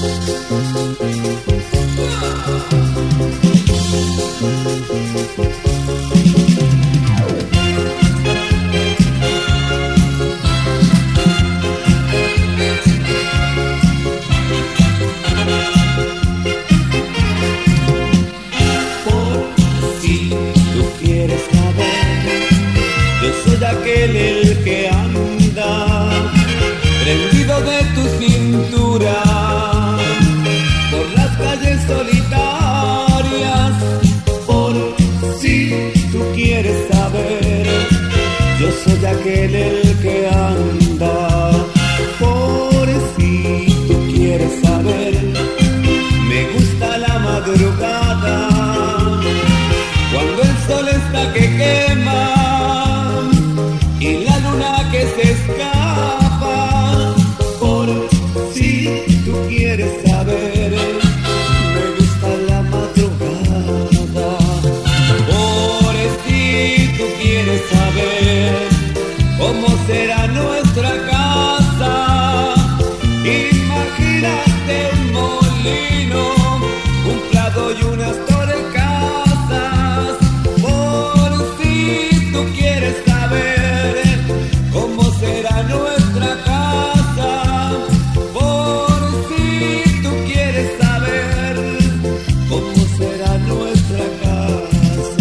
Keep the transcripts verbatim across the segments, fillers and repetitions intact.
Aquel el que anda prendido de tu cintura por las calles solitarias. Por si tú quieres saber, yo soy aquel el que anda. Por si tú quieres saber, me gusta la madrugada cuando el sol está que quema y la luna que se escapa. Por si tú quieres saber, me gusta la madrugada. Por si tú quieres saber cómo será nuestra casa, imagínate un molino, un prado y unas torres casas. Por si tú quieres saber cómo será nuestra casa, por si tú quieres saber cómo será nuestra casa.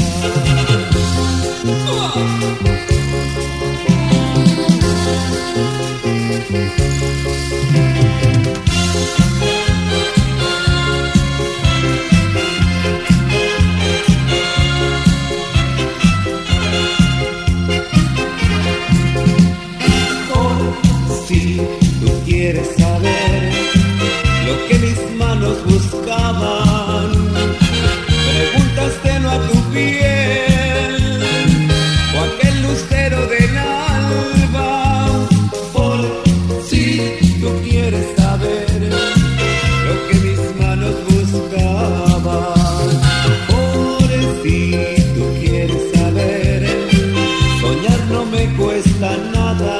Si tú quieres saber lo que mis manos buscaban, pregúntaselo a tu piel o a aquel lucero del alba. Por si tú quieres saber lo que mis manos buscaban, por si tú quieres saber, soñar no me cuesta nada.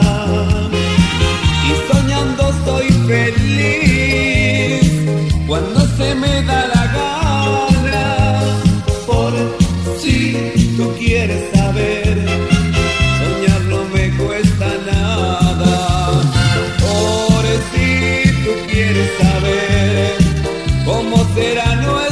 Y soñando soy feliz cuando se me da la gana. Por si tú quieres saber, soñar no me cuesta nada. Por si tú quieres saber cómo será nuestra